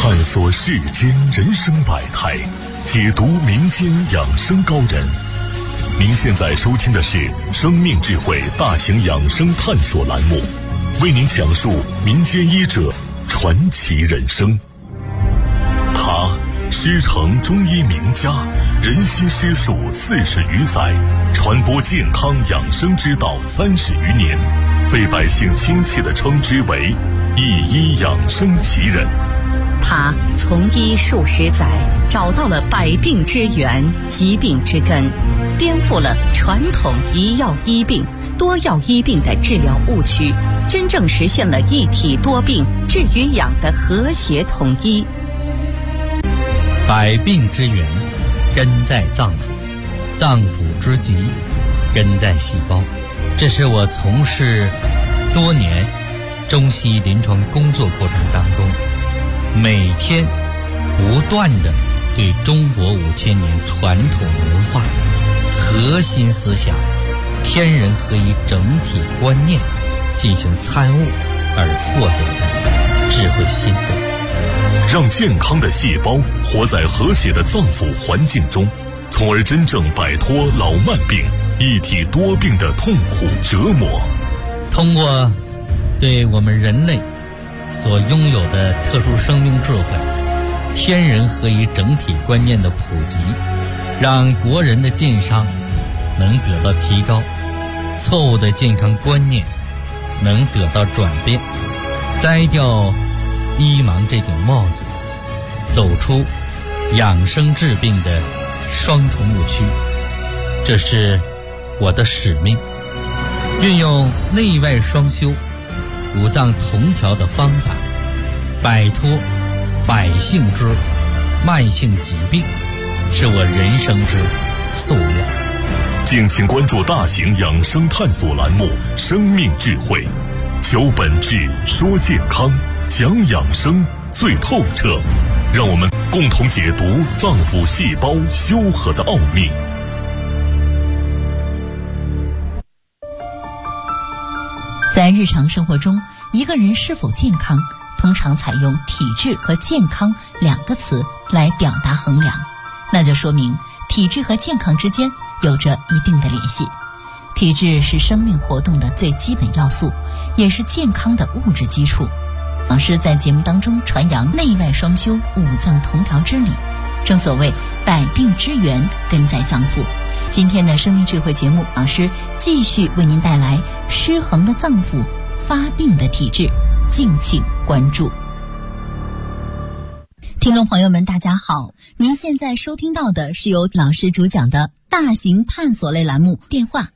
探索世间人生百态，解读民间养生高人。您现在收听的是生命智慧大型养生探索栏目，为您讲述民间医者传奇人生。他师承中医名家，人心师术40余载，传播健康养生之道30余年，被百姓亲切地称之为一医养生奇人。 他从医数十载，找到了百病之源、疾病之根，颠覆了传统一药医病、多药医病的治疗误区，真正实现了一体多病治与养的和谐统一。 百病之源根在脏腑，脏腑之疾根在细胞。这是我从事多年中西医临床工作过程当中，每天不断地对中国5000年传统文化核心思想天人合一整体观念进行参悟而获得的智慧心得。 让健康的细胞活在和谐的脏腑环境中，从而真正摆脱老慢病、一体多病的痛苦折磨。 通过对我们人类所拥有的特殊生命智慧、天人合一整体观念的普及，让国人的健康能得到提高，错误的健康观念能得到转变，摘掉医盲这顶帽子，走出养生治病的双重误区。这是我的使命，运用内外双修、五脏同调的方法，摆脱百姓之慢性疾病，是我人生之夙愿。 敬请关注大型养生探索栏目《生命智慧》，求本质，说健康，讲养生最透彻，让我们共同解读脏腑细胞修和的奥秘。 在日常生活中，一个人是否健康，通常采用体质和健康2个词来表达衡量，那就说明体质和健康之间有着一定的联系。体质是生命活动的最基本要素，也是健康的物质基础。老师在节目当中传扬内外双修、五脏同调之理，正所谓百病之源根在脏腑。今天的生命智慧节目，老师继续为您带来失衡的脏腑、发病的体质，敬请关注。听众朋友们大家好，您现在收听到的是由老师主讲的大型探索类栏目，电话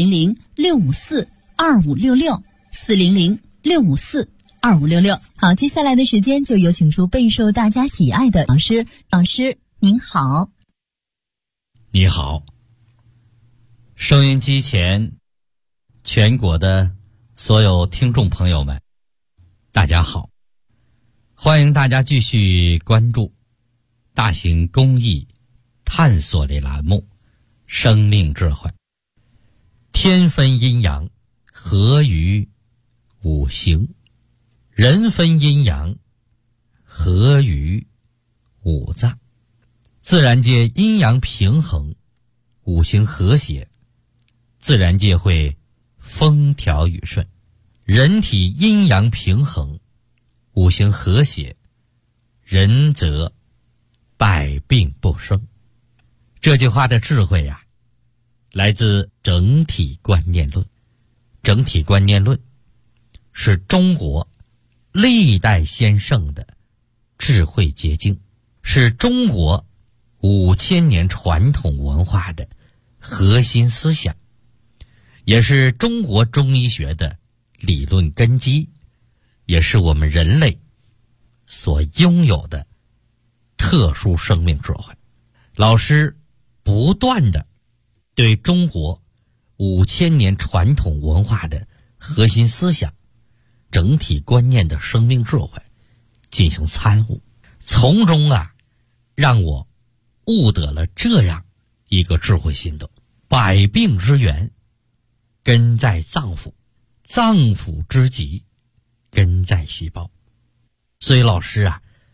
400-654-2566 400-654-2566。好，接下来的时间就有请出备受大家喜爱的老师。老师您好。 你好，收音机前全国的所有听众朋友们大家好，欢迎大家继续关注大型公益探索类栏目生命智慧。天分阴阳，合于五行；人分阴阳，合于五脏。自然界阴阳平衡，五行和谐，自然界会风调雨顺。人体阴阳平衡，五行和谐，人则百病不生。这句话的智慧呀，来自整体观念论。整体观念论是中国历代先圣的智慧结晶，是中国5000年传统文化的核心思想，也是中国中医学的理论根基，也是我们人类所拥有的特殊生命智慧。老师不断地对中国5000年传统文化的核心思想、整体观念的生命智慧进行参悟，从中让我悟得了这样一个智慧心得：百病之源根在脏腑，脏腑之疾根在细胞。所以老师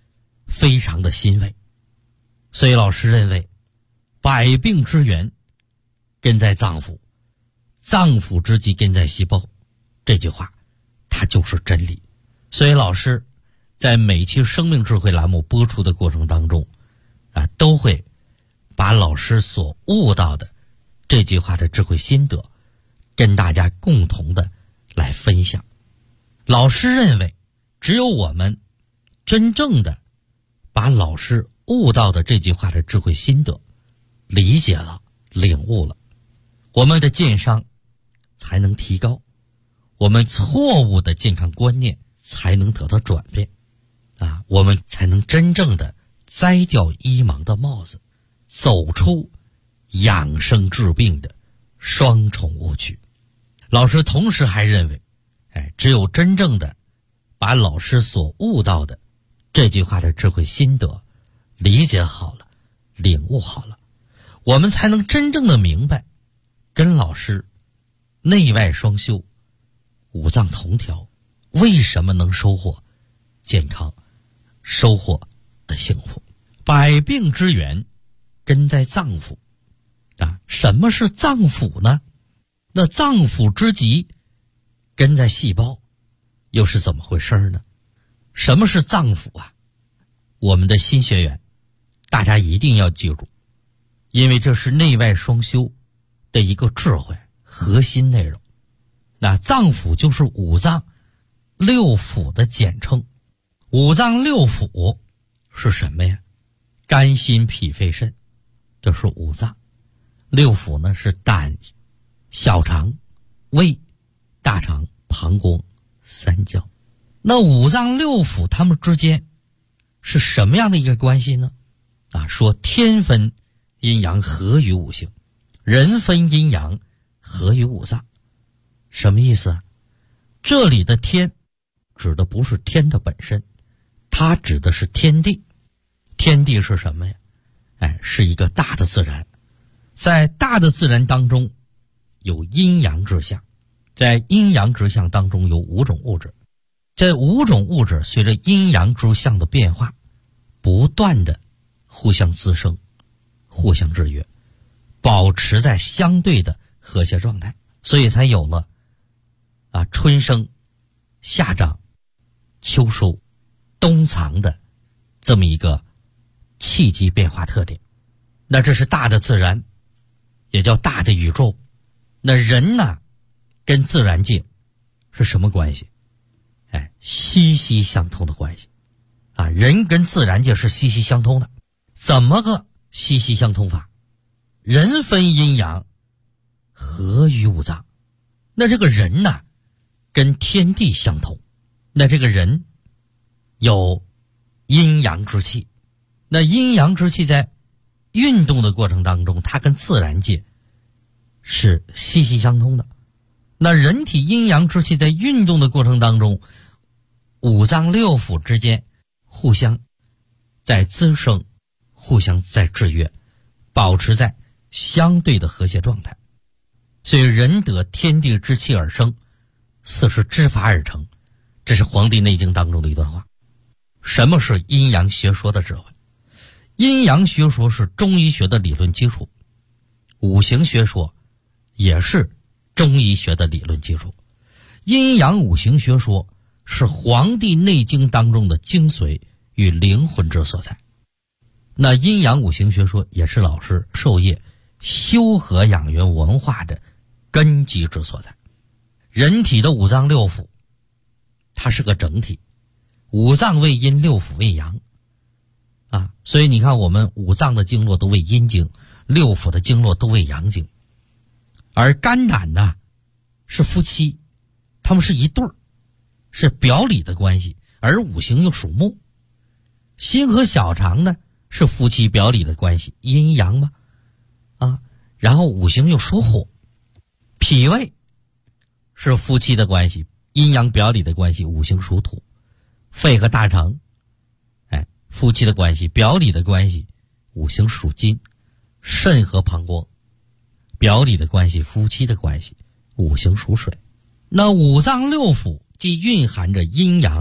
非常的欣慰。所以老师认为，百病之源根在脏腑，脏腑之疾根在细胞，这句话它就是真理。所以老师在每期生命智慧栏目播出的过程当中都会把老师所悟到的这句话的智慧心得跟大家共同的来分享。老师认为，只有我们真正的把老师悟到的这句话的智慧心得理解了、领悟了，我们的健商才能提高，我们错误的健康观念才能得到转变我们才能真正的摘掉医盲的帽子，走出养生治病的双重误区。老师同时还认为，只有真正的把老师所悟到的这句话的智慧心得理解好了、领悟好了，我们才能真正的明白，跟老师内外双修、五脏同调，为什么能收获健康、收获的幸福。百病之源根在脏腑什么是脏腑呢？那脏腑之疾根在细胞，又是怎么回事呢？什么是脏腑我们的新学员大家一定要记住，因为这是内外双修的一个智慧核心内容。那脏腑就是五脏六腑的简称。五脏六腑是什么呀？肝心脾肺肾，这是五脏。六腑呢是胆、小肠、胃、大肠、膀胱、三焦。那五脏六腑它们之间是什么样的一个关系呢？说天分阴阳合于五行，人分阴阳合于五脏。什么意思这里的天指的不是天的本身，它指的是天地。天地是什么呀？是一个大的自然。在大的自然当中有阴阳之象，在阴阳之象当中有五种物质。这五种物质随着阴阳之象的变化，不断的互相滋生、互相制约，保持在相对的和谐状态，所以才有了春生、夏长、秋收、冬藏的这么一个气机变化特点。那这是大的自然，也叫大的宇宙。那人呢，跟自然界是什么关系？息息相通的关系人跟自然界是息息相通的。怎么个息息相通法？人分阴阳合于五脏。那这个人呢，跟天地相同。那这个人有阴阳之气，那阴阳之气在运动的过程当中，它跟自然界是息息相通的。那人体阴阳之气在运动的过程当中，五脏六腑之间互相在滋生，互相在制约，保持在相对的和谐状态。所以人得天地之气而生，四时之法而成，这是《黄帝内经》当中的一段话。什么是阴阳学说的智慧？阴阳学说是中医学的理论基础，五行学说也是中医学的理论基础。阴阳五行学说是《黄帝内经》当中的精髓与灵魂之所在。那阴阳五行学说也是老师授业修和养元文化的根基之所在。人体的五脏六腑它是个整体，五脏为阴，六腑为阳所以你看我们五脏的经络都为阴经，六腑的经络都为阳经。而肝胆呢是夫妻，他们是一对儿，是表里的关系，而五行又属木。心和小肠呢是夫妻表里的关系，阴阳嘛然后五行又属火。脾胃是夫妻的关系，阴阳表里的关系，五行属土。肺和大肠夫妻的关系，表里的关系，五行属金。肾和膀胱表里的关系，夫妻的关系，五行属水。那五脏六腑既蕴含着阴阳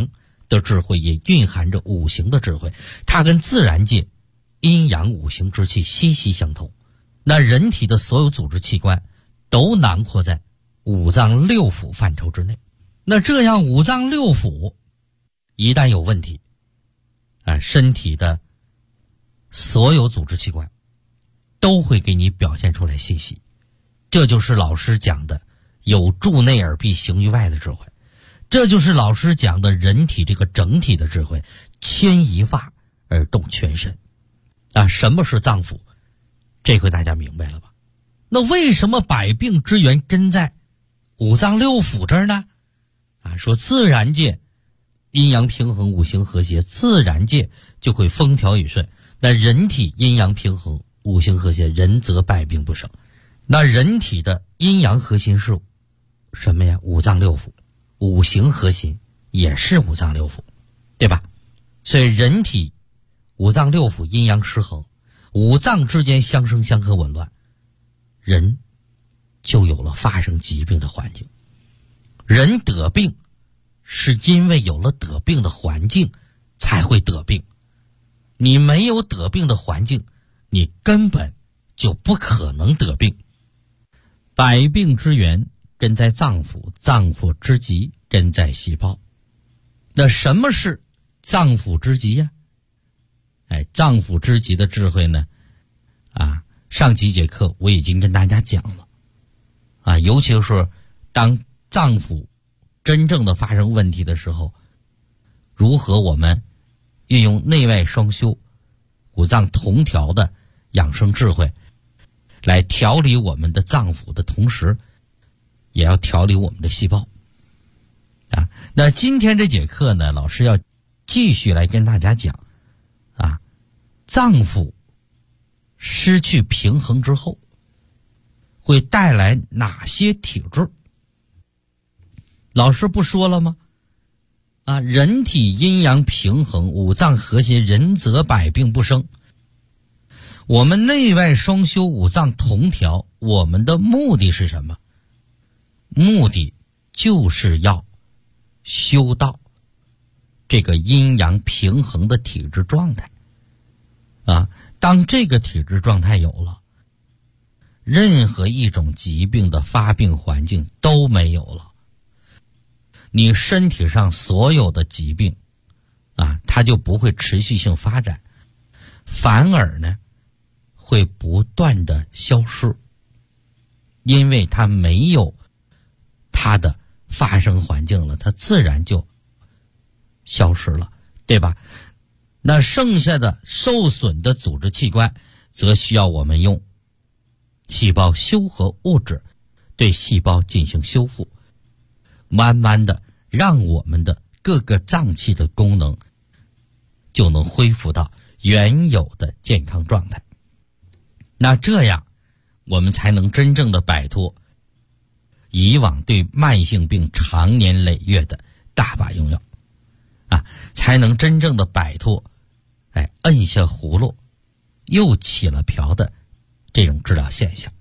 的智慧也蕴含着五行的智慧，它跟自然界阴阳五行之气息息相通。那人体的所有组织器官都囊括在五脏六腑范畴之内。那这样五脏六腑一旦有问题，身体的所有组织器官都会给你表现出来信息。这就是老师讲的有助内而必行于外的智慧，这就是老师讲的人体这个整体的智慧，牵一发而动全身。什么是脏腑？这回大家明白了吧？那为什么百病之源根在五脏六腑这儿呢？说自然界阴阳平衡，五行和谐，自然界就会风调雨顺。那人体阴阳平衡，五行和谐，人则百病不生。那人体的阴阳核心是什么呀？五脏六腑，五行核心也是五脏六腑，对吧？所以人体五脏六腑阴阳失衡，五脏之间相生相克紊乱，人就有了发生疾病的环境。人得病是因为有了得病的环境才会得病，你没有得病的环境，你根本就不可能得病。百病之源根在脏腑，脏腑之极根在细胞。那什么是脏腑之极呀？脏腑之极的智慧呢？上几节课我已经跟大家讲了。尤其是当脏腑真正的发生问题的时候，如何我们运用内外双修、五脏同调的养生智慧来调理我们的脏腑的同时，也要调理我们的细胞。那今天这节课呢，老师要继续来跟大家讲脏腑失去平衡之后会带来哪些体质。老师不说了吗？人体阴阳平衡，五脏和谐，人则百病不生。我们内外双修，五脏同调，我们的目的是什么？目的就是要修到这个阴阳平衡的体质状态。当这个体质状态有了，任何一种疾病的发病环境都没有了。你身体上所有的疾病它就不会持续性发展，反而呢会不断的消失，因为它没有它的发生环境了，它自然就消失了，对吧？那剩下的受损的组织器官则需要我们用细胞修合物质对细胞进行修复，慢慢的让我们的各个脏器的功能就能恢复到原有的健康状态。那这样我们才能真正的摆脱以往对慢性病长年累月的大把用药才能真正的摆脱摁下葫芦又起了瓢的这种治疗现象。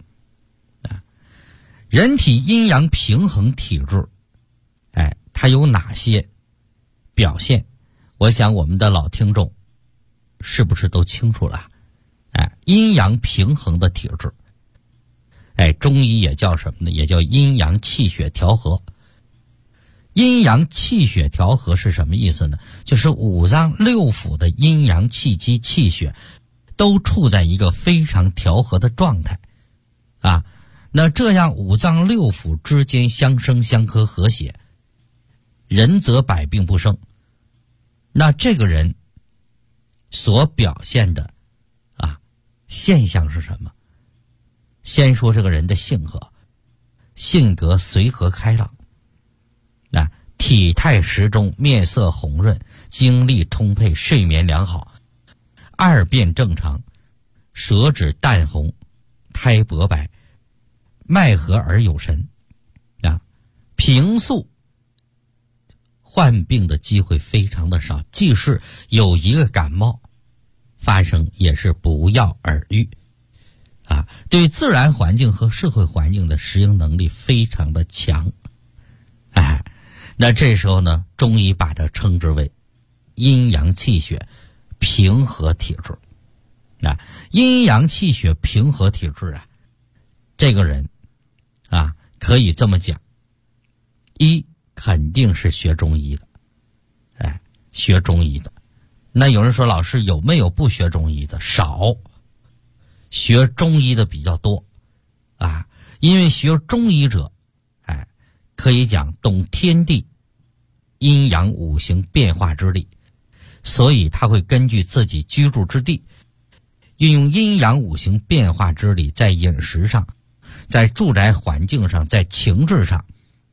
人体阴阳平衡体质它有哪些表现？我想我们的老听众是不是都清楚了？阴阳平衡的体质，中医也叫什么呢？也叫阴阳气血调和。阴阳气血调和是什么意思呢？就是五脏六腑的阴阳气机气血都处在一个非常调和的状态那这样五脏六腑之间相生相克和谐，人则百病不生。那这个人所表现的现象是什么？先说这个人的性格随和开朗，体态适中，面色红润，精力充沛，睡眠良好，二便正常，舌质淡红，苔薄白，脉和而有神平素患病的机会非常的少，即使有一个感冒发生也是不药而愈对自然环境和社会环境的适应能力非常的强那这时候呢，中医把它称之为阴阳气血平和体质。那阴阳气血平和体质啊，这个人啊，可以这么讲，一肯定是学中医的，学中医的。那有人说，老师有没有不学中医的？少，学中医的比较多啊。因为学中医者，可以讲懂天地阴阳五行变化之力，所以他会根据自己居住之地，运用阴阳五行变化之力，在饮食上，在住宅环境上，在情志上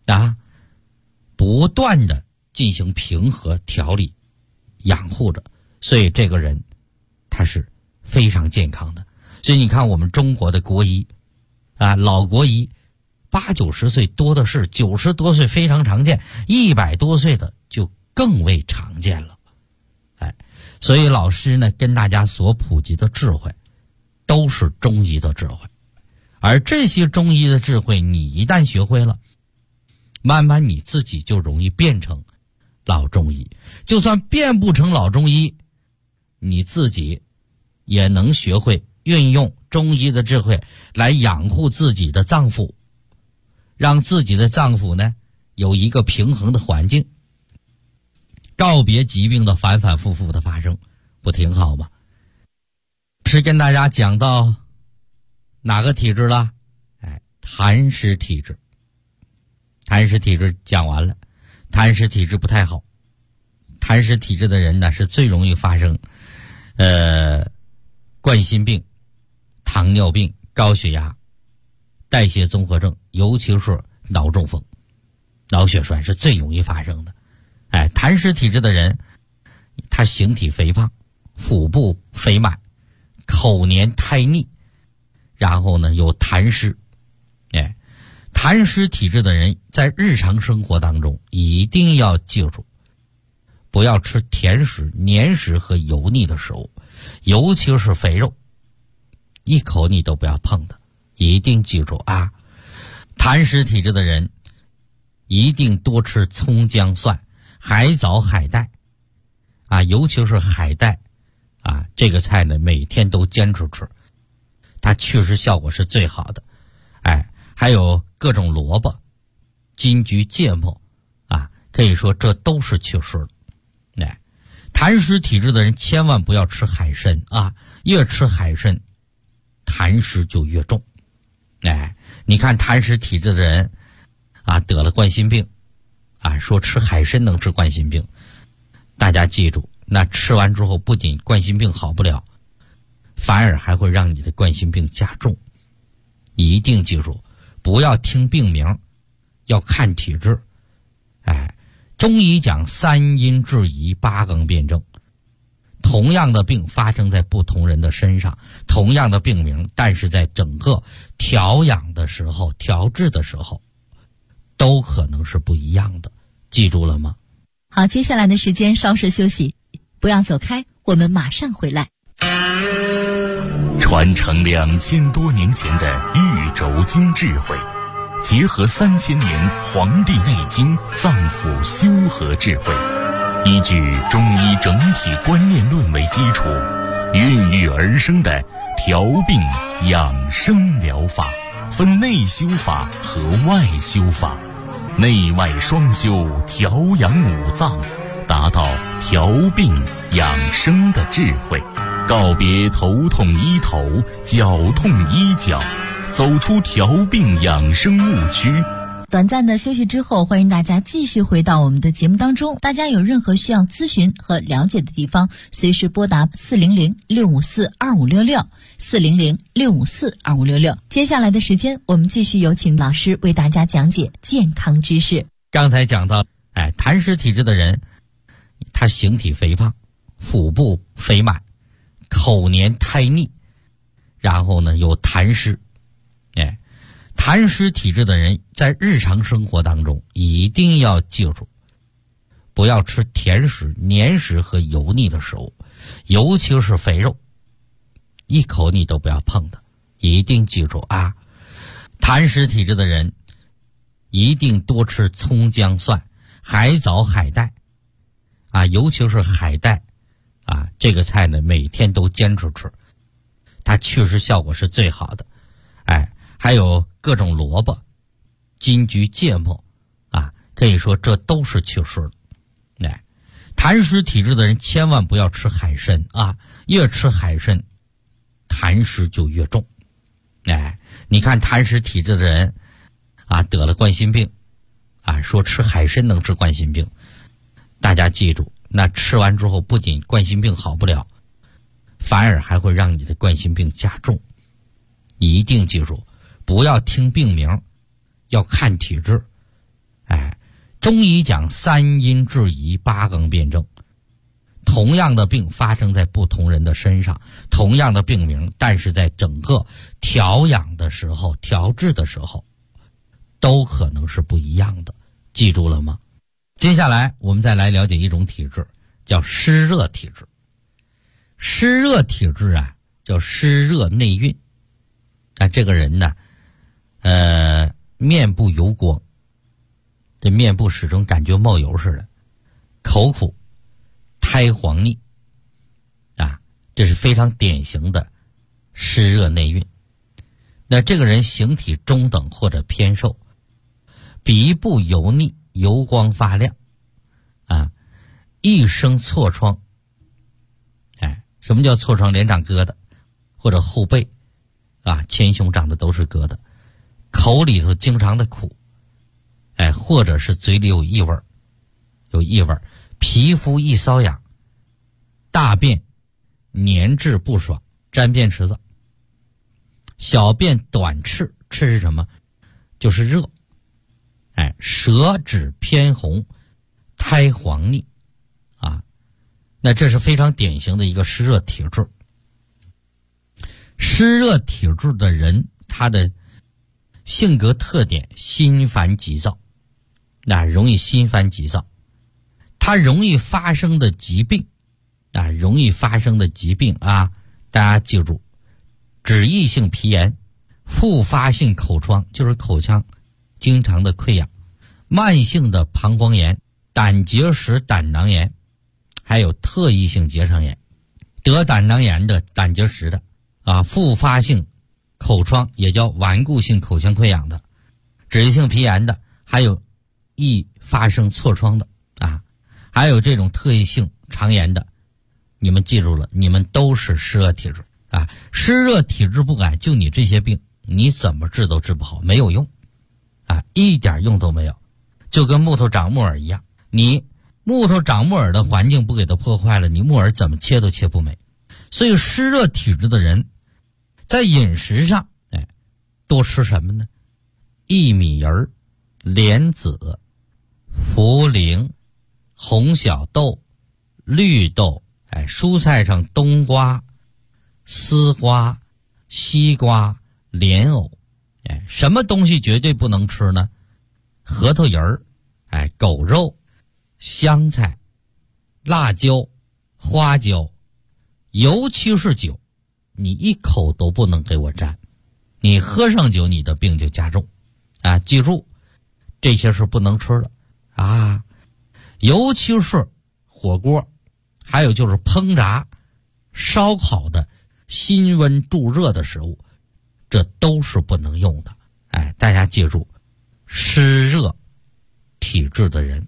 不断的进行平和调理养护着，所以这个人他是非常健康的。所以你看我们中国的国医老国医80、90岁多的是，90多岁非常常见，100多岁的就更为常见了。所以老师呢跟大家所普及的智慧都是中医的智慧，而这些中医的智慧你一旦学会了，慢慢你自己就容易变成老中医。就算变不成老中医，你自己也能学会运用中医的智慧来养护自己的脏腑，让自己的脏腑呢有一个平衡的环境，告别疾病的反反复复的发生，不挺好吗？是跟大家讲到哪个体质了？痰湿体质。痰湿体质讲完了，痰湿体质不太好。痰湿体质的人呢，是最容易发生冠心病、糖尿病、高血压、代谢综合症，尤其是脑中风、脑血栓是最容易发生的。痰湿体质的人，他形体肥胖，腹部肥满，口黏苔腻，然后呢有痰湿。痰湿体质的人在日常生活当中一定要记住，不要吃甜食、黏食和油腻的食物，尤其是肥肉，一口你都不要碰的，一定记住啊。痰湿体质的人一定多吃葱姜蒜、海藻、海带尤其是海带这个菜呢每天都坚持吃，它祛湿效果是最好的。还有各种萝卜、金桔、芥末可以说这都是祛湿的。痰湿体质的人千万不要吃海参越吃海参痰湿就越重。你看痰湿体质的人得了冠心病说吃海参能治冠心病，大家记住，那吃完之后不仅冠心病好不了，反而还会让你的冠心病加重。一定记住，不要听病名，要看体质。中医讲3阴治宜8纲辩证，同样的病发生在不同人的身上，同样的病名，但是在整个调养的时候、调治的时候都可能是不一样的，记住了吗？ 好，接下来的时间稍事休息，不要走开，我们马上回来。 传承2000多年前的玉轴经智慧，结合3000年《黄帝内经》脏腑修和智慧，依据中医整体观念论为基础，孕育而生的调病养生疗法，分内修法和外修法，内外双修，调养五脏，达到调病养生的智慧，告别头痛医头、脚痛医脚，走出调病养生误区。 短暂的休息之后，欢迎大家继续回到我们的节目当中。大家有任何需要咨询和了解的地方，随时拨打400-654-2566 400-654-2566。接下来的时间，我们继续有请老师为大家讲解健康知识。 刚才讲到痰湿体质的人，他形体肥胖，腹部肥满，口黏苔腻，然后呢有痰湿。痰湿体质的人在日常生活当中一定要记住，不要吃甜食、黏食和油腻的食物，尤其是肥肉，一口你都不要碰的，一定记住啊。痰湿体质的人一定多吃葱姜蒜、 海藻、海带啊，尤其是海带啊，这个菜呢每天都坚持吃，它祛湿效果是最好的。还有各种萝卜、金桔、芥末啊，可以说这都是祛湿的。痰湿体质的人千万不要吃海参啊，越吃海参痰湿就越重。你看痰湿体质的人啊，得了冠心病啊，说吃海参能治冠心病，大家记住，那吃完之后不仅冠心病好不了，反而还会让你的冠心病加重。你一定记住，不要听病名，要看体质。中医讲三阴治宜，八纲辩证。同样的病发生在不同人的身上，同样的病名，但是在整个调养的时候、调治的时候，都可能是不一样的。记住了吗？接下来我们再来了解一种体质，叫湿热体质。湿热体质啊，叫湿热内蕴。这个人呢，面部油光，这面部始终感觉冒油似的，口苦，苔黄腻啊，这是非常典型的湿热内蕴。那这个人形体中等或者偏瘦，鼻部油腻，油光发亮啊，一生痤疮。什么叫痤疮？脸长疙瘩，或者后背啊，前胸长的都是疙瘩，口里头经常的苦，或者是嘴里有异味，皮肤易瘙痒，大便粘滞不爽，沾便池子，小便短赤，赤是什么？就是热，舌质偏红，苔黄腻啊，那这是非常典型的一个湿热体质。湿热体质的人，他的性格特点心烦急躁，容易心烦急躁。他容易发生的疾病啊，大家记住，脂溢性皮炎、复发性口疮，就是口腔经常的溃疡，慢性的膀胱炎、胆结石、胆囊炎，还有特异性结肠炎。得胆囊炎的、胆结石的啊，复发性口疮也叫顽固性口腔溃疡的，脂溢性皮炎的，还有易发生痤疮的啊，还有这种特异性肠炎的，你们记住了，你们都是湿热体质啊。湿热体质不改，就你这些病，你怎么治都治不好，没有用啊，一点用都没有。就跟木头长木耳一样，你木头长木耳的环境不给它破坏了，你木耳怎么切都切不美。所以湿热体质的人在饮食上多吃什么呢？薏米仁、莲子、茯苓、红小豆、绿豆，蔬菜上冬瓜、丝瓜、西瓜、莲藕，什么东西绝对不能吃呢？核桃仁儿，狗肉、香菜、辣椒、花椒，尤其是酒，你一口都不能给我沾，你喝上酒，你的病就加重啊！记住，这些是不能吃的啊，尤其是火锅，还有就是烹炸、烧烤的辛温助热的食物，这都是不能用的。大家记住，湿热体质的人，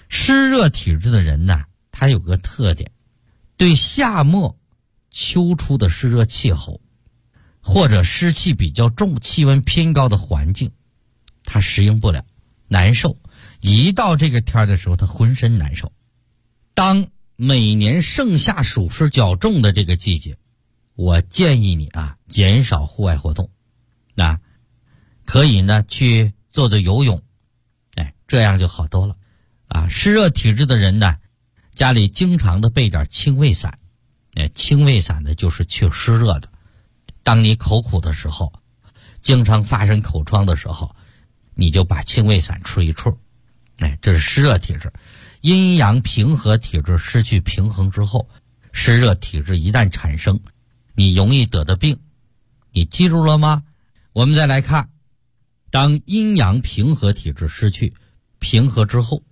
呢，他有个特点，对夏末秋初的湿热气候，或者湿气比较重、气温偏高的环境，他适应不了，难受。一到这个天的时候，他浑身难受。当每年盛夏暑湿较重的这个季节，我建议你啊，减少户外活动，可以呢去做做游泳，这样就好多了啊。湿热体质的人呢，家里经常的备点清胃散，清胃散呢就是去湿热的。当你口苦的时候，经常发生口疮的时候，你就把清胃散吃一吃，这是湿热体质。阴阳平和体质失去平衡之后，湿热体质一旦产生，你容易得的病，你记住了吗？我们再来看，当阴阳平和体质失去平和之后，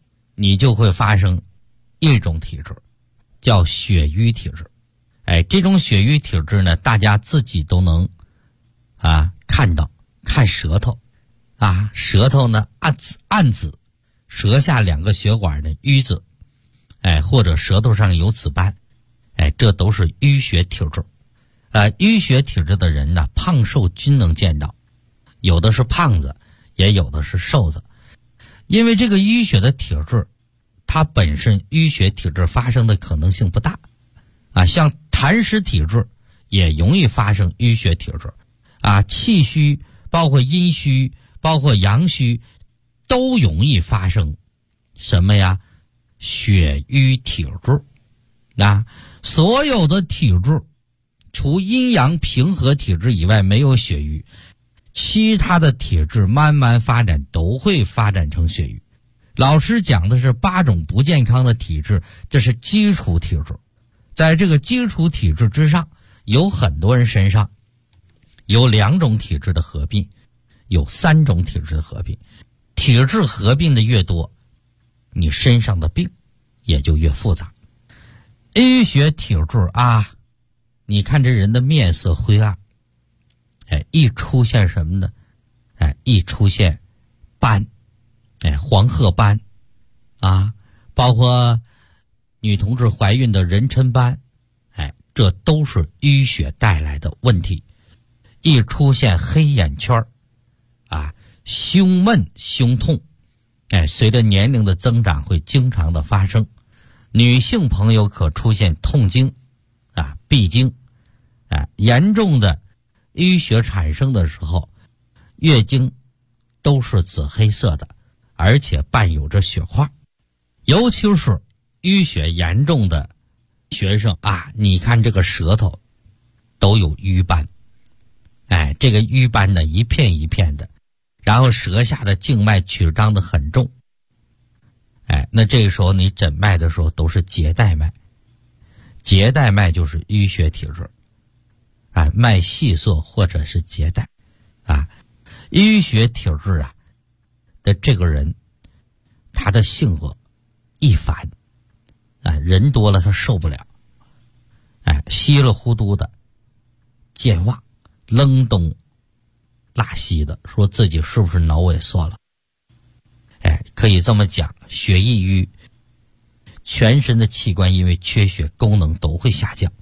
你就会发生一种体质，叫血瘀体质。这种血瘀体质呢，大家自己都能看到，看舌头舌头呢暗紫，舌下两个血管的瘀紫，或者舌头上有紫斑，这都是淤血体质。淤血体质的人呢，胖瘦均能见到，有的是胖子，也有的是瘦子。因为这个淤血的体质，它本身淤血体质发生的可能性不大像痰湿体质也容易发生淤血体质气虚，包括阴虚，包括阳虚，都容易发生什么呀？血瘀体质。所有的体质除阴阳平和体质以外没有血瘀，其他的体质慢慢发展都会发展成血瘀。老师讲的是8种不健康的体质，这是基础体质。在这个基础体质之上，有很多人身上有2种体质的合并，有3种体质的合并。体质合并的越多，你身上的病也就越复杂。淤血体质你看这人的面色灰暗，一出现什么呢？一出现斑，黄褐斑包括女同志怀孕的妊娠斑，这都是淤血带来的问题。一出现黑眼圈胸闷胸痛，随着年龄的增长会经常的发生。女性朋友可出现痛经闭经严重的淤血产生的时候，月经都是紫黑色的，而且伴有着血块。尤其是淤血严重的学生你看这个舌头都有瘀斑，这个瘀斑呢一片一片的，然后舌下的静脉曲张的很重，那这个时候你诊脉的时候都是结带脉，结带脉就是淤血体质，脉细涩或者是结带淤血体质的这个人，他的性格易烦人多了他受不了，稀里糊涂的健忘，愣东拉西的，说自己是不是脑萎缩了？可以这么讲，血易瘀，全身的器官因为缺血功能都会下降。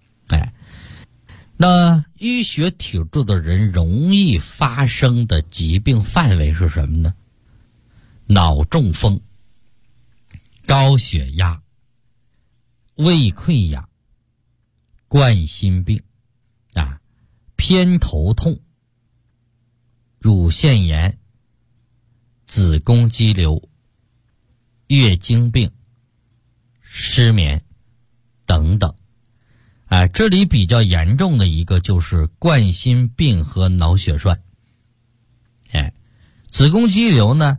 那淤血体质的人容易发生的疾病范围是什么呢？脑中风、高血压、胃溃疡、冠心病偏头痛、乳腺炎、子宫肌瘤、月经病、失眠等等。这里比较严重的一个就是冠心病和脑血栓。子宫肌瘤呢，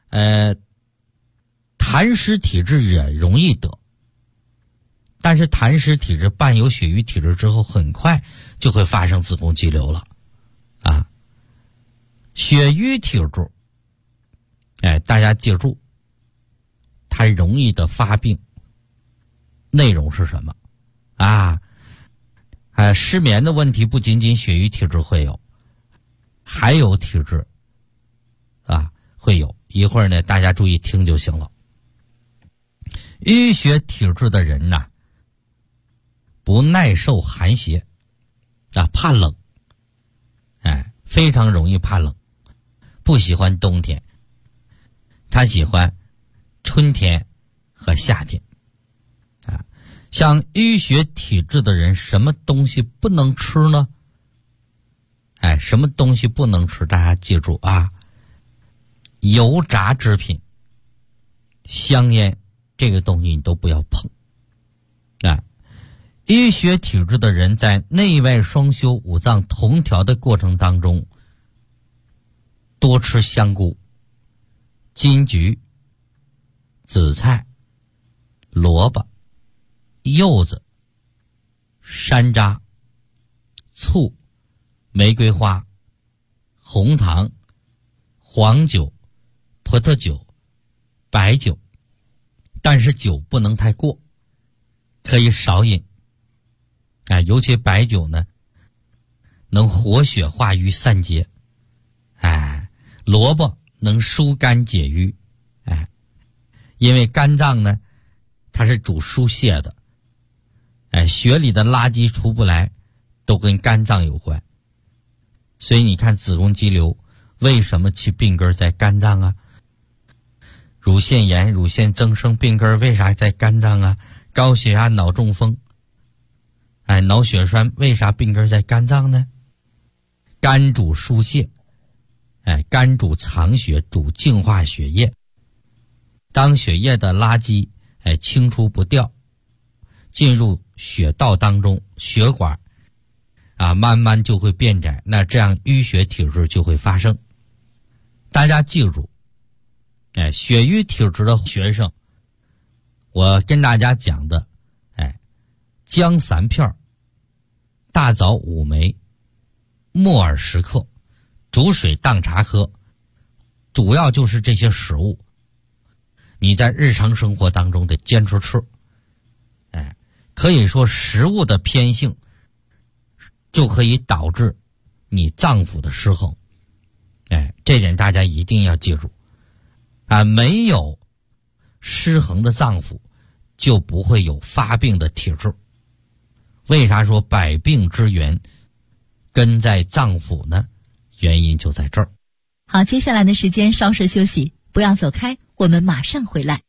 痰湿体质也容易得，但是痰湿体质伴有血瘀体质之后，很快就会发生子宫肌瘤了血瘀体质大家记住，它容易的发病内容是什么失眠的问题不仅仅血瘀体质会有，还有体质会有。一会儿呢，大家注意听就行了。淤血体质的人不耐受寒邪怕冷，非常容易怕冷，不喜欢冬天，他喜欢春天和夏天像淤血体质的人，什么东西不能吃呢？什么东西不能吃？大家记住油炸制品、香烟这个东西你都不要碰淤血体质的人在内外双修、五脏同调的过程当中，多吃香菇、金桔、紫菜、萝卜、柚子、山楂、醋、玫瑰花、红糖、黄酒、葡萄酒、白酒但是酒不能太过，可以少饮。尤其白酒呢，能活血化瘀散结。萝卜能疏肝解郁。因为肝脏呢，它是主疏泄的。血里的垃圾出不来，都跟肝脏有关。所以你看子宫肌瘤为什么其病根在肝脏啊？乳腺炎、乳腺增生病根为啥在肝脏啊？高血压、脑中风、脑血栓为啥病根在肝脏呢？肝主疏泄，肝主藏血，主净化血液。当血液的垃圾清除不掉，进入血道当中，血管慢慢就会变窄，那这样淤血体质就会发生。大家记住，血瘀体质的学生，我跟大家讲的，姜3片，大枣5枚，木耳10克，煮水当茶喝，主要就是这些食物，你在日常生活当中得坚持吃。可以说食物的偏性就可以导致你脏腑的失衡。这点大家一定要记住。没有失衡的脏腑，就不会有发病的体质。为啥说百病之源根在脏腑呢？原因就在这儿。 好，接下来的时间稍事休息，不要走开，我们马上回来。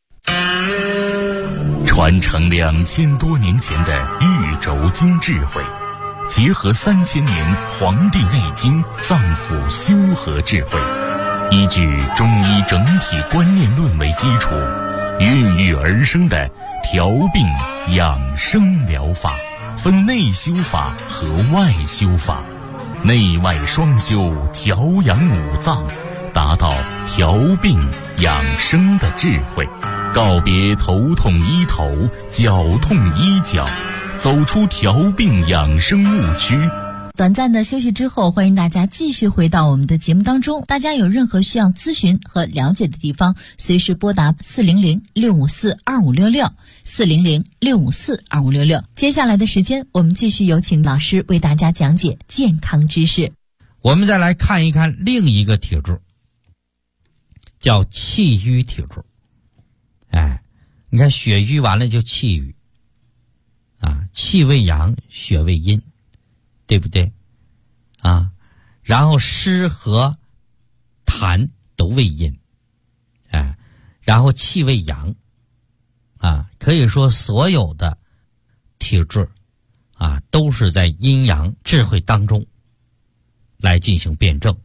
传承2000多年前的玉轴经智慧，结合3000年《黄帝内经》脏腑修和智慧，依据中医整体观念论为基础，孕育而生的调病养生疗法，分内修法和外修法，内外双修，调养五脏，达到调病养生的智慧。告别头痛医头，脚痛医脚，走出调病养生误区。 短暂的休息之后，欢迎大家继续回到我们的节目当中。大家有任何需要咨询和了解的地方，随时拨打400-654-2566 400-654-2566。接下来的时间，我们继续有请老师为大家讲解健康知识。 我们再来看一看另一个体质，叫气瘀体质。你看血瘀完了就气瘀气为阳，血为阴，对不对然后湿和痰都为阴，然后气为阳可以说所有的体质都是在阴阳智慧当中来进行辩证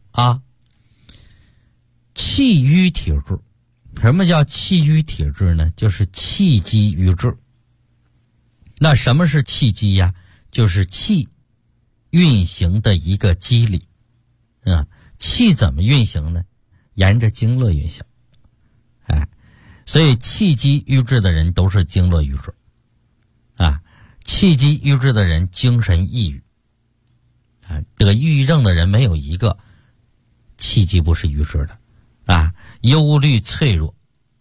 气瘀体质，什么叫气瘀体质呢？就是气机瘀滞。那什么是气机呀？就是气运行的一个机理气怎么运行呢？沿着经络运行所以气机瘀滞的人都是经络瘀滞气机瘀滞的人精神抑郁得抑郁症的人没有一个气机不是瘀滞的忧虑脆弱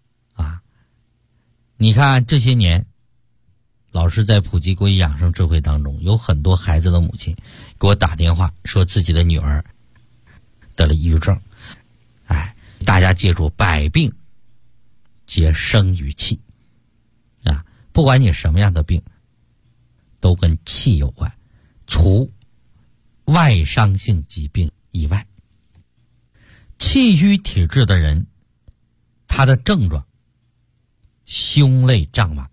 你看这些年老师在普及国医养生智慧当中，有很多孩子的母亲给我打电话说自己的女儿得了抑郁症大家记住，百病皆生于气不管你什么样的病都跟气有关，除外伤性疾病以外。气瘀体质的人，他的症状胸肋胀满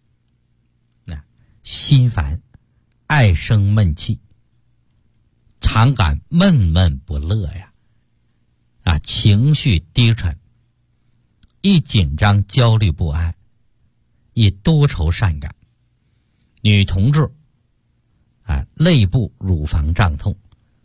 心烦，爱生闷气，常感闷闷不乐情绪低沉，易紧张焦虑不安，易多愁善感。女同志肋部乳房胀痛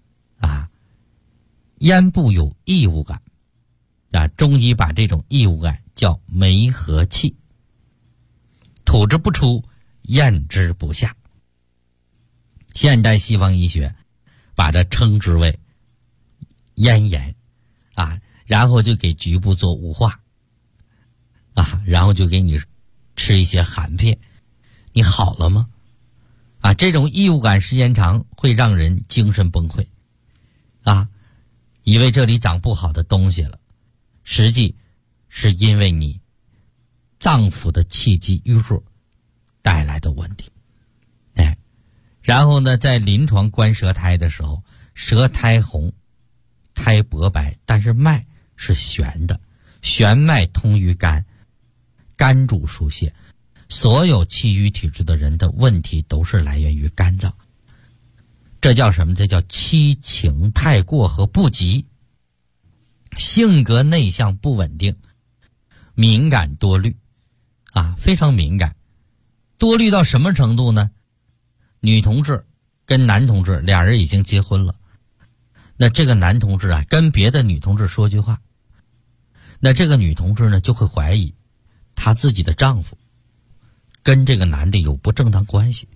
咽部有异物感中医把这种异物感叫梅核气，吐之不出，咽之不下。现代西方医学把它称之为咽炎然后就给局部做雾化然后就给你吃一些含片，你好了吗？这种异物感时间长会让人精神崩溃以为这里长不好的东西了，实际是因为你脏腑的气机瘀弱带来的问题。然后呢，在临床观舌苔的时候，舌苔红，苔薄白，但是脉是悬的，悬脉通于肝，肝主疏泄，所有气郁体质的人的问题都是来源于肝脏。这叫什么？这叫七情太过和不及，性格内向不稳定，敏感多虑非常敏感。多虑到什么程度呢？女同志跟男同志俩人已经结婚了，那这个男同志跟别的女同志说句话，那这个女同志呢就会怀疑她自己的丈夫跟这个男的有不正当关系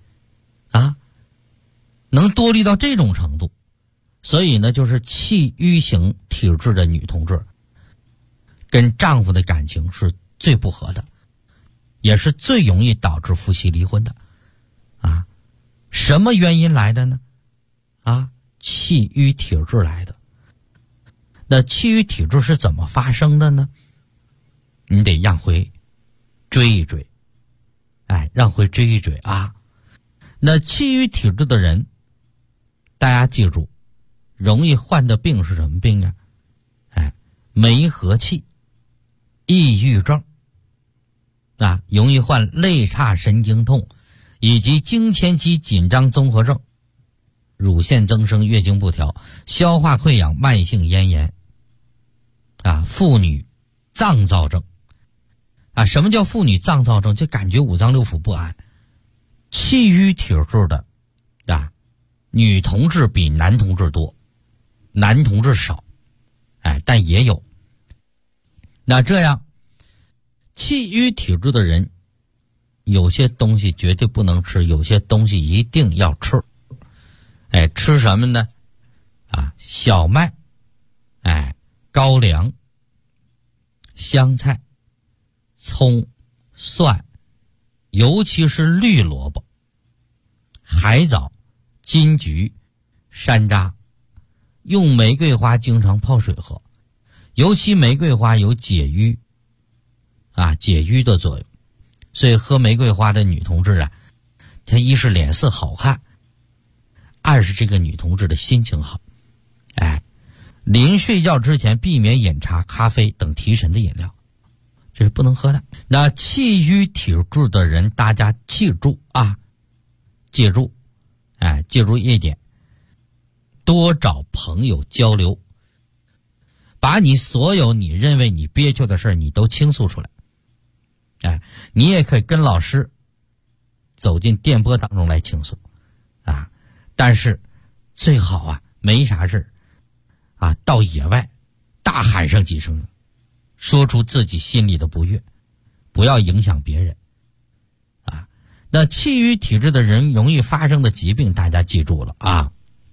能多虑到这种程度。所以呢，就是气郁型体质的女同志跟丈夫的感情是最不和的，也是最容易导致夫妻离婚的什么原因来的呢？气郁体质来的。那气郁体质是怎么发生的呢？你得让回追一追，让回追一追那气郁体质的人，大家记住，容易患的病是什么病梅核气、抑郁症容易患肋叉神经痛以及经前期紧张综合症、乳腺增生、月经不调、消化溃疡、慢性咽炎妇女脏躁症什么叫妇女脏躁症？就感觉五脏六腑不安。气郁体质的女同志比男同志多，男同志少但也有。那这样气郁体质的人，有些东西绝对不能吃，有些东西一定要吃。吃什么呢？小麦，高粱、香菜、葱、蒜，尤其是绿萝卜、海藻、金桔、山楂。用玫瑰花经常泡水喝，尤其玫瑰花有解郁解郁的作用。所以喝玫瑰花的女同志她一是脸色好看，二是这个女同志的心情好。临睡觉之前避免饮茶、咖啡等提神的饮料，这是不能喝的。那气郁体质的人，大家记住记住一点，多找朋友交流，把你所有你认为你憋屈的事你都倾诉出来。你也可以跟老师走进电波当中来倾诉但是最好没啥事到野外大喊上几声，说出自己心里的不悦，不要影响别人那气郁体质的人容易发生的疾病，大家记住了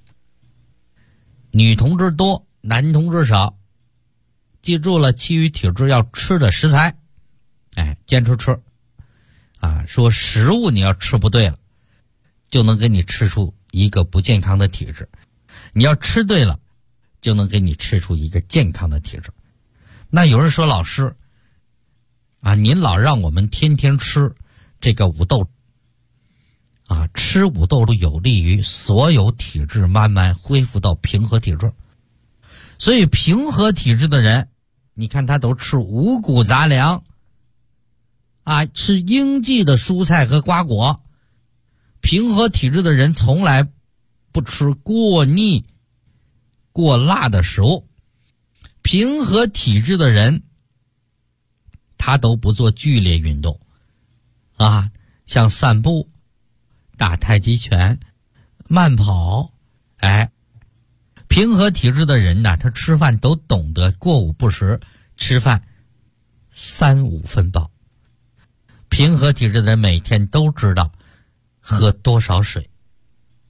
女同志多，男同志少。记住了，气郁体质要吃的食材坚持吃说食物你要吃不对了，就能给你吃出一个不健康的体质，你要吃对了，就能给你吃出一个健康的体质。那有人说，老师您老让我们天天吃这个五豆吃五豆有利于所有体质慢慢恢复到平和体质。所以平和体质的人，你看他都吃五谷杂粮吃应季的蔬菜和瓜果。平和体质的人从来不吃过腻过辣的食物。平和体质的人他都不做剧烈运动像散步、打太极拳、慢跑平和体质的人他吃饭都懂得过午不食，吃饭3-5分饱。平和体质的人每天都知道喝多少水，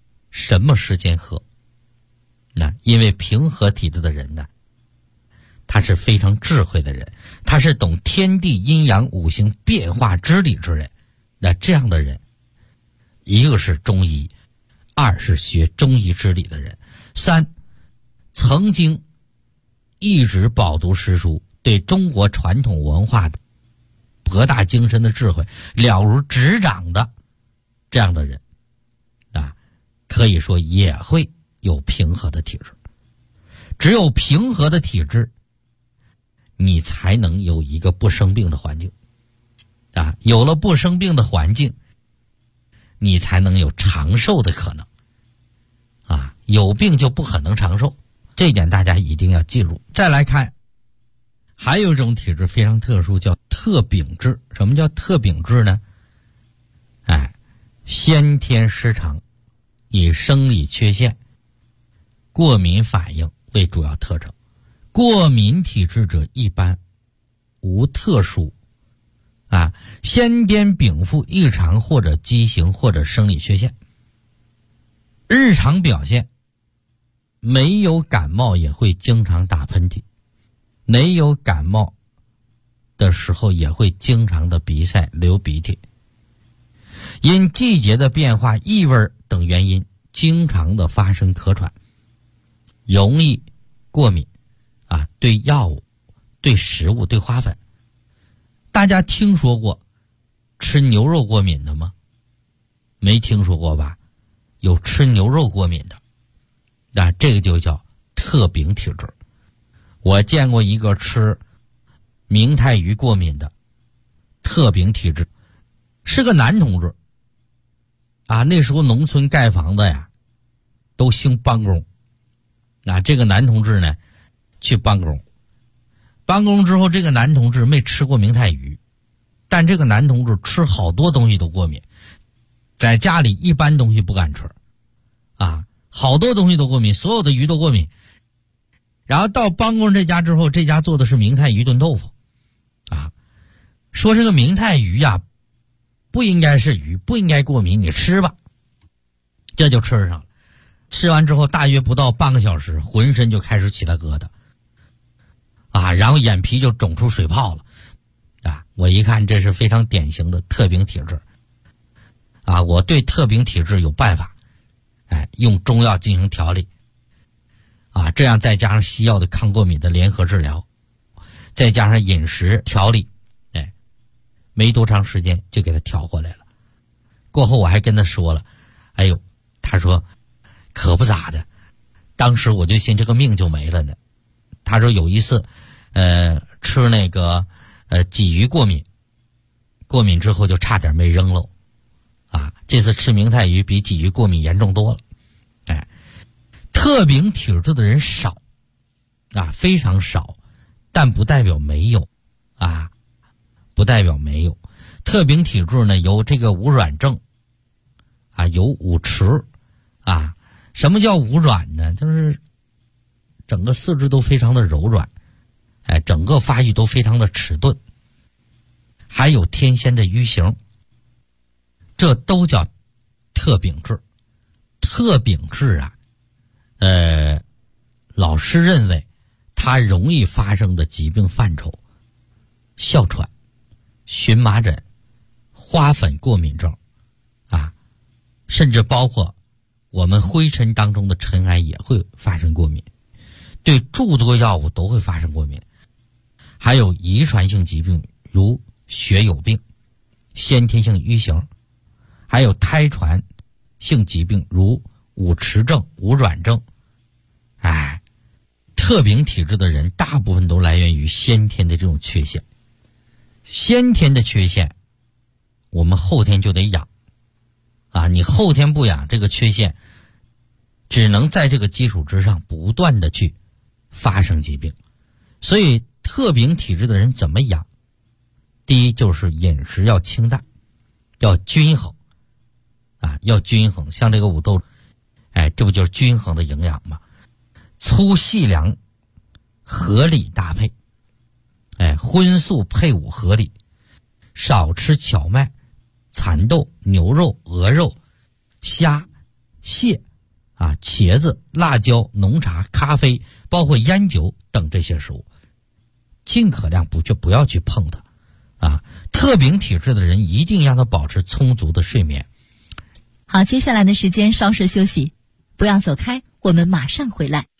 什么时间喝。因为平和体质的人他是非常智慧的人，他是懂天地阴阳五行变化之理之人。那这样的人，一个是中医，二是学中医之理的人，三曾经一直饱读诗书，对中国传统文化博大精深的智慧了如指掌的这样的人啊，可以说也会有平和的体质。只有平和的体质，你才能有一个不生病的环境啊，有了不生病的环境，你才能有长寿的可能啊，有病就不可能长寿，这一点大家一定要记住。再来看，还有一种体质非常特殊，叫特禀质。什么叫特禀质呢？先天失常，以生理缺陷、过敏反应为主要特征。过敏体质者一般无特殊先天禀赋异常或者畸形或者生理缺陷。日常表现没有感冒也会经常打喷嚏，没有感冒的时候也会经常的鼻塞流鼻涕，因季节的变化、异味等原因经常的发生咳喘，容易过敏对药物、对食物、对花粉。大家听说过吃牛肉过敏的吗？没听说过吧？有吃牛肉过敏的，这个就叫特禀体质。我见过一个吃明太鱼过敏的特禀体质，是个男同志那时候农村盖房子呀都兴帮工这个男同志呢去帮工之后，这个男同志没吃过明太鱼，但这个男同志吃好多东西都过敏，在家里一般东西不敢吃好多东西都过敏，所有的鱼都过敏。然后到帮工这家之后，这家做的是明太鱼炖豆腐说这个明太鱼不应该是鱼，不应该过敏，你吃吧。这就吃上了。吃完之后大约不到半个小时，浑身就开始起了疙瘩然后眼皮就肿出水泡了我一看这是非常典型的特禀体质我对特禀体质有办法用中药进行调理这样再加上西药的抗过敏的联合治疗，再加上饮食调理没多长时间就给他调回来了。过后我还跟他说了，他说可不咋的，当时我就信这个命就没了呢。他说有一次吃那个鲫鱼过敏之后就差点没扔喽这次吃明太鱼比鲫鱼过敏严重多了特禀体质的人少非常少，但不代表没有不代表没有。特禀体质呢有这个无软症有五迟什么叫无软呢？就是整个四肢都非常的柔软整个发育都非常的迟钝，还有天仙的瘀形，这都叫特禀质。特禀质老师认为它容易发生的疾病范畴：哮喘、荨麻疹、花粉过敏症甚至包括我们灰尘当中的尘埃也会发生过敏，对诸多药物都会发生过敏。还有遗传性疾病如血友病、先天性瘀形，还有胎传性疾病如五迟症、无软症。特禀体质的人大部分都来源于先天的这种缺陷。先天的缺陷我们后天就得养你后天不养，这个缺陷只能在这个基础之上不断的去发生疾病。所以特禀体质的人怎么养？第一就是饮食要清淡，要均衡要均衡。像这个五豆这不就是均衡的营养吗？粗细粮合理搭配荤素配伍合理，少吃荞麦、蚕豆、牛肉、鹅肉、虾、蟹茄子、辣椒、浓茶、咖啡，包括烟酒等这些食物。 尽可量不要去碰它啊。特禀体质的人一定让他保持充足的睡眠。 好，接下来的时间稍事休息，不要走开，我们马上回来。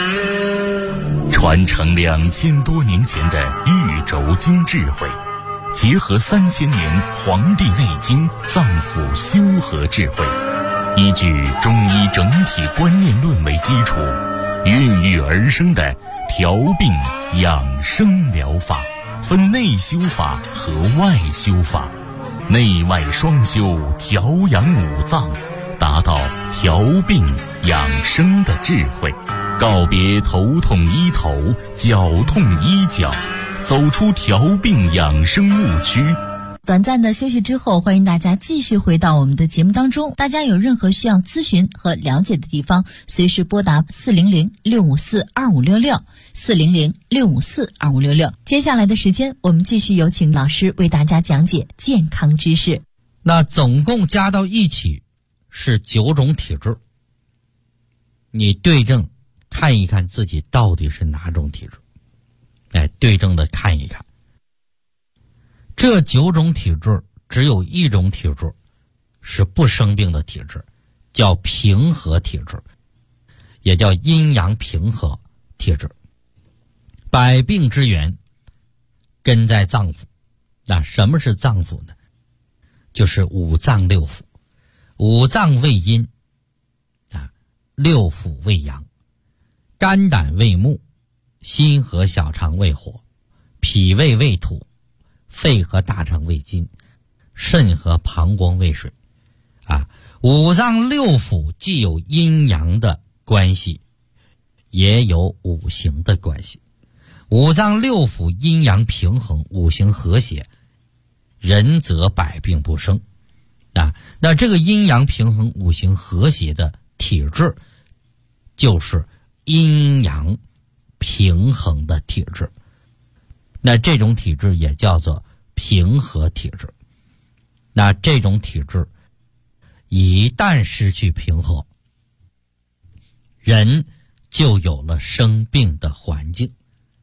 传承2000多年前的玉轴经智慧，结合3000年《黄帝内经》脏腑修和智慧，依据中医整体观念论为基础，孕育而生的调病养生疗法，分内修法和外修法，内外双修，调养五脏，达到调病养生的智慧，告别头痛医头，脚痛医脚，走出调病养生误区。 短暂的休息之后，欢迎大家继续回到我们的节目当中。大家有任何需要咨询和了解的地方，随时拨打400-654-2566 400-654-2566。接下来的时间，我们继续有请老师为大家讲解健康知识。 那总共加到一起是9种体质，你对症看一看自己到底是哪种体质，对症的看一看。这9种体质只有一种体质是不生病的体质，叫平和体质，也叫阴阳平和体质。百病之源根在脏腑。那什么是脏腑呢？就是五脏六腑。五脏为阴，六腑为阳。肝胆为木，心和小肠为火，脾胃为土，肺和大肠为金，肾和膀胱为水。五脏六腑既有阴阳的关系，也有五行的关系。五脏六腑阴阳平衡，五行和谐，人则百病不生。那这个阴阳平衡、五行和谐的体质，就是阴阳平衡的体质。那这种体质也叫做平和体质。那这种体质一旦失去平和，人就有了生病的环境。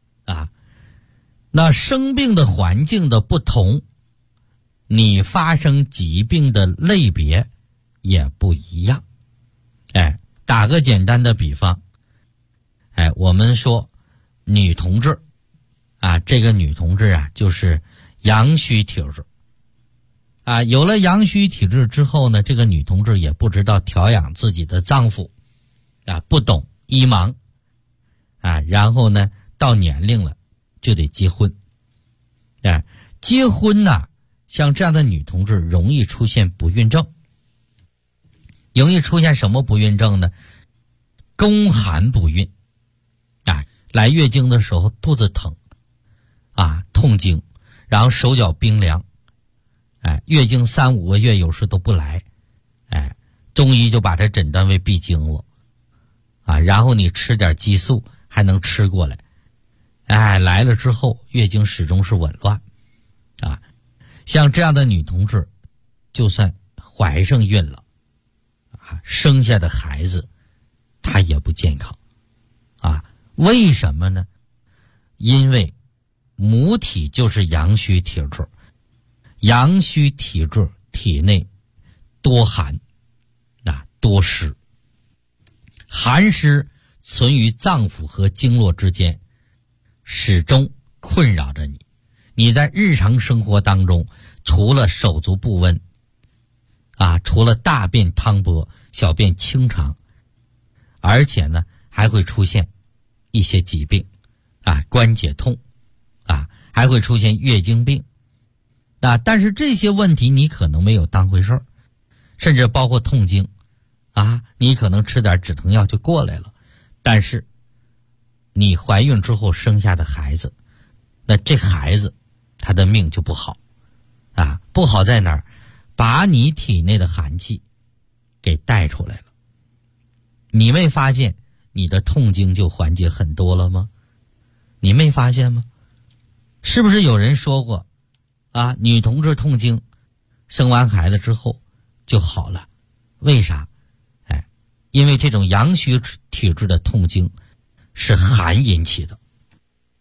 那生病的环境的不同，你发生疾病的类别也不一样。打个简单的比方，我们说女同志这个女同志就是阳虚体质。有了阳虚体质之后呢，这个女同志也不知道调养自己的脏腑，不懂医盲，然后呢，到年龄了就得结婚。结婚像这样的女同志容易出现不孕症。容易出现什么不孕症呢？宫寒不孕。来月经的时候肚子疼，痛经，然后手脚冰凉，月经3、5个月有时都不来，中医就把它诊断为闭经了，然后你吃点激素还能吃过来，来了之后月经始终是紊乱，像这样的女同志，就算怀上孕了，生下的孩子她也不健康，为什么呢？因为母体就是阳虚体质，阳虚体质体内多寒，多湿，寒湿存于脏腑和经络之间，始终困扰着你。你在日常生活当中，除了手足不温，除了大便汤薄、小便清长，而且呢还会出现一些疾病，关节痛，还会出现月经病。但是这些问题你可能没有当回事儿，甚至包括痛经，你可能吃点止疼药就过来了。但是你怀孕之后生下的孩子，那这孩子他的命就不好，不好在哪儿？把你体内的寒气给带出来了。你没发现你的痛经就缓解很多了吗？你没发现吗？是不是有人说过女同志痛经生完孩子之后就好了？为啥？因为这种阳虚体质的痛经是寒引起的，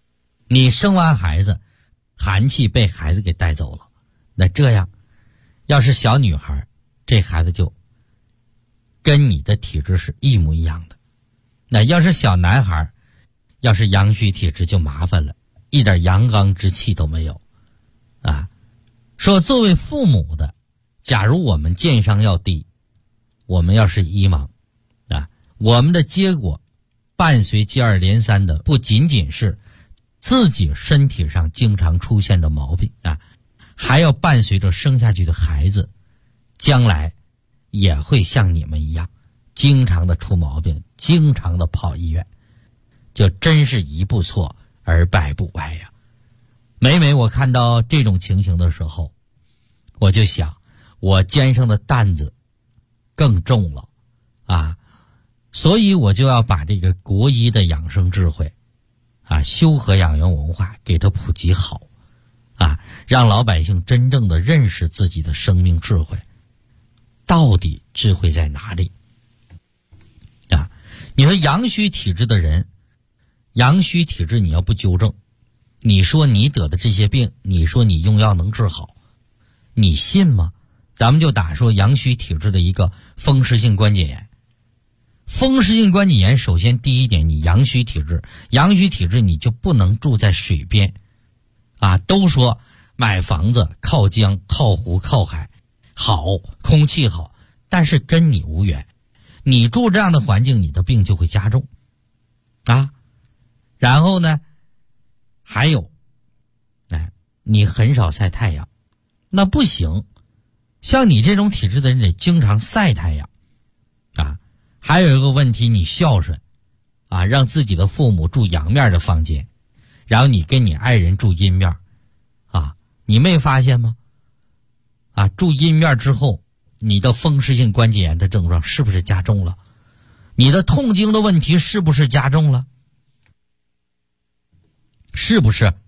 你生完孩子，寒气被孩子给带走了，那这样，要是小女孩，这孩子就跟你的体质是一模一样的。那要是小男孩，要是阳虚体质就麻烦了，一点阳刚之气都没有啊。说作为父母的，假如我们健商要低，我们要是一忙啊，我们的结果伴随接二连三的不仅仅是自己身体上经常出现的毛病啊，还要伴随着生下去的孩子将来也会像你们一样经常的出毛病，经常的跑医院，就真是一步错而百步歪呀。每每我看到这种情形的时候，我就想我肩上的担子更重了啊，所以我就要把这个国医的养生智慧啊，修和养元文化给它普及好啊，让老百姓真正的认识自己的生命智慧，到底智慧在哪里啊？你说阳虚体质的人，阳虚体质你要不纠正，你说你得的这些病，你说你用药能治好，你信吗？咱们就打说阳虚体质的一个风湿性关节炎。风湿性关节炎首先第一点，你阳虚体质，阳虚体质你就不能住在水边啊。都说买房子靠江靠湖靠海好，空气好，但是跟你无缘，你住这样的环境，你的病就会加重啊。然后呢还有你很少晒太阳，那不行，像你这种体质的人得经常晒太阳啊。还有一个问题，你孝顺啊，让自己的父母住阳面的房间，然后你跟你爱人住阴面啊，你没发现吗？啊，住阴面之后，你的风湿性关节炎的症状是不是加重了？你的痛经的问题是不是加重了？是不是？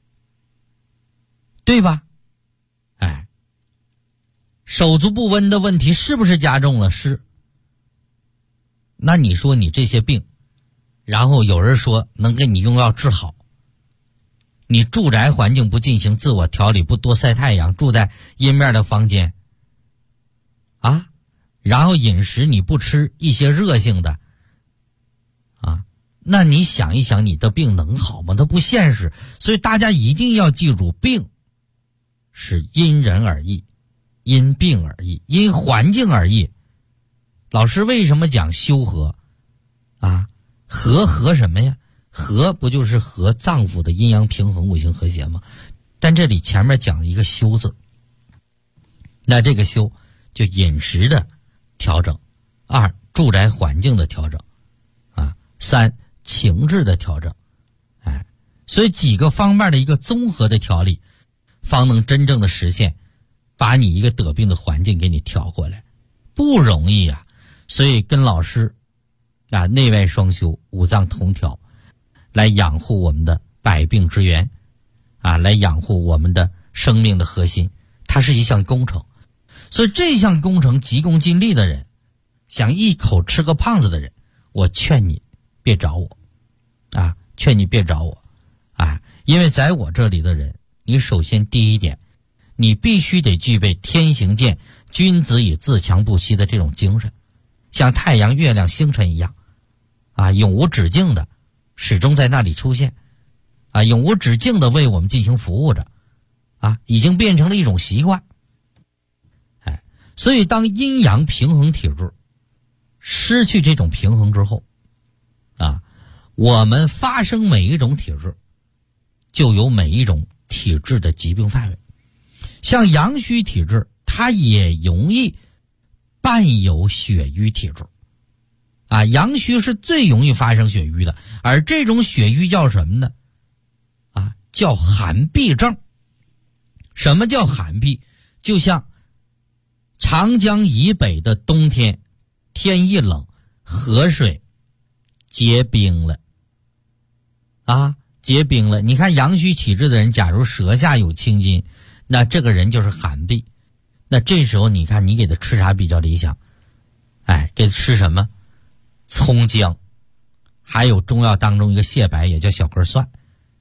对吧？哎，手足不温的问题是不是加重了？是。那你说你这些病，然后有人说能给你用药治好，你住宅环境不进行自我调理，不多晒太阳，住在阴面的房间啊，然后饮食你不吃一些热性的啊，那你想一想，你的病能好吗？它不现实。所以大家一定要记住，病是因人而异，因病而异，因环境而异。老师为什么讲修和啊？和什么呀？和不就是和脏腑的阴阳平衡、五行和谐吗？但这里前面讲一个修字，那这个修就饮食的调整，二住宅环境的调整啊，三情志的调整，哎，所以几个方面的一个综合的调理，方能真正的实现把你一个得病的环境给你调过来，不容易啊。所以跟老师啊，内外双修，五脏同调，来养护我们的百病之源啊，来养护我们的生命的核心，它是一项工程。所以这项工程急功近利的人，想一口吃个胖子的人，我劝你别找我啊，劝你别找我啊，因为在我这里的人，你首先第一点，你必须得具备天行健，君子以自强不息的这种精神，像太阳、月亮、星辰一样啊，永无止境的始终在那里出现啊，永无止境的为我们进行服务着啊，已经变成了一种习惯。哎，所以当阴阳平衡体质失去这种平衡之后啊，我们发生每一种体质就有每一种体质的疾病范围。像阳虚体质，它也容易伴有血瘀体质啊，阳虚是最容易发生血瘀的，而这种血瘀叫什么呢？啊，叫寒痹症。什么叫寒痹？就像长江以北的冬天，天一冷，河水结冰了啊，结冰了。你看阳虚体质的人，假如舌下有青筋，那这个人就是寒痹。那这时候你看你给他吃啥比较理想？哎，给他吃什么？葱姜，还有中药当中一个蟹白，也叫小根蒜。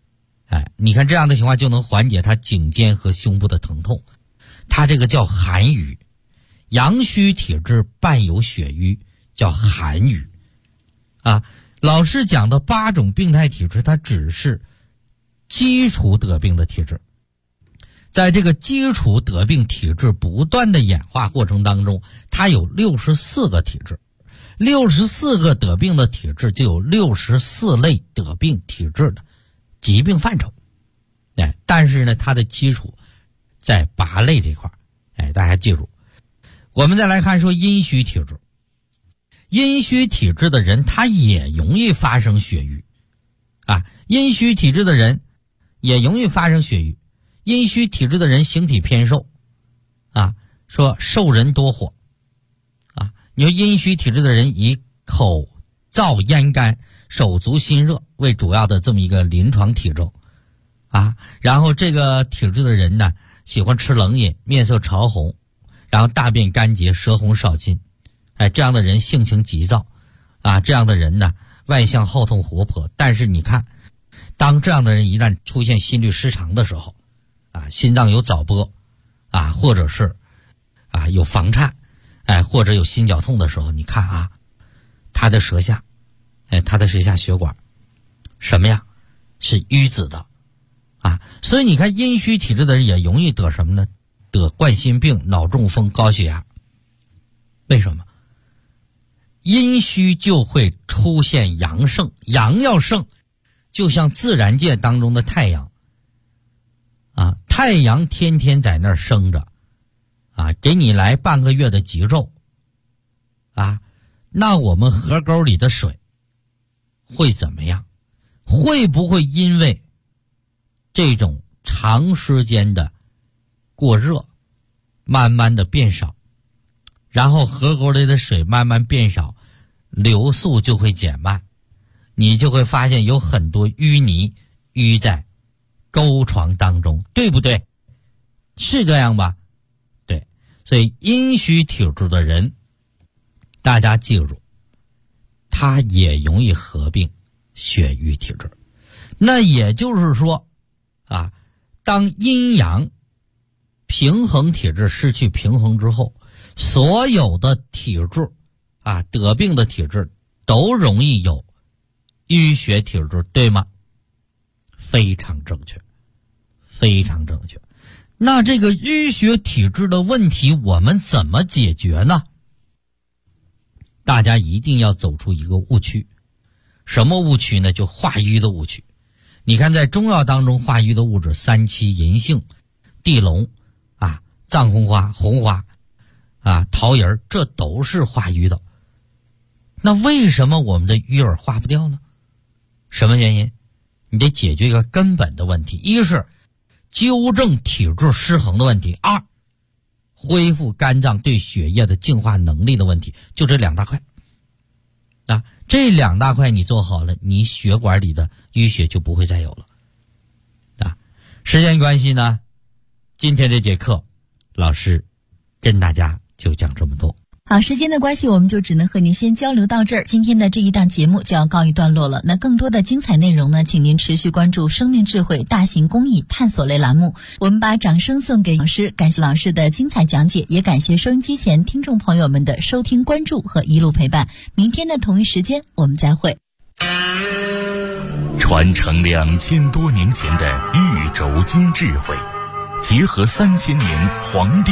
你看这样的情况就能缓解他颈肩和胸部的疼痛。他这个叫寒瘀，阳虚体质伴有血瘀，叫寒瘀。老师讲的8种病态体质，它只是基础得病的体质。在这个基础得病体质不断的演化过程当中，它有64个体质，64个得病的体质就有64类得病体质的疾病范畴。但是呢，它的基础在8类这块，大家记住。我们再来看说阴虚体质，阴虚体质的人他也容易发生血瘀阴虚体质的人也容易发生血瘀。阴虚体质的人形体偏瘦说瘦人多火你说阴虚体质的人以口燥咽干、手足心热为主要的这么一个临床体征然后这个体质的人呢，喜欢吃冷饮，面色潮红，然后大便干结，舌红少津。这样的人性情急躁这样的人呢，外向好动活泼。但是你看，当这样的人一旦出现心律失常的时候心脏有早搏或者是有房颤或者有心绞痛的时候，你看他的舌下血管什么呀？是淤紫的所以你看阴虚体质的人也容易得什么呢？得冠心病、脑中风、高血压。为什么？阴虚就会出现阳盛，阳要盛，就像自然界当中的太阳太阳天天在那儿生着给你来半个月的极昼那我们河沟里的水会怎么样？会不会因为这种长时间的过热慢慢的变少，然后河沟里的水慢慢变少，流速就会减慢，你就会发现有很多淤泥淤在沟床当中，对不对？是这样吧？对。所以阴虚体质的人，大家记住，他也容易合并血瘀体质。那也就是说当阴阳平衡体质失去平衡之后，所有的体质得病的体质都容易有淤血体质，对吗？非常正确，非常正确。那这个淤血体质的问题我们怎么解决呢？大家一定要走出一个误区。什么误区呢？就化瘀的误区。你看在中药当中化瘀的物质，三七、银杏、地龙藏红花、红花桃仁，这都是化瘀的。那为什么我们的瘀儿化不掉呢？什么原因？你得解决一个根本的问题，一是纠正体质失衡的问题，二恢复肝脏对血液的净化能力的问题，就这2大块这2大块你做好了，你血管里的淤血就不会再有了时间关系呢，今天这节课老师跟大家就讲这么多。 好，时间的关系，我们就只能和您先交流到这儿。今天的这一档节目就要告一段落了。那更多的精彩内容呢，请您持续关注生命智慧大型公益探索类栏目。我们把掌声送给老师，感谢老师的精彩讲解，也感谢收音机前听众朋友们的收听、关注和一路陪伴。明天的同一时间，我们再会。 传承2000多年前的玉轴经智慧，结合3000年黄帝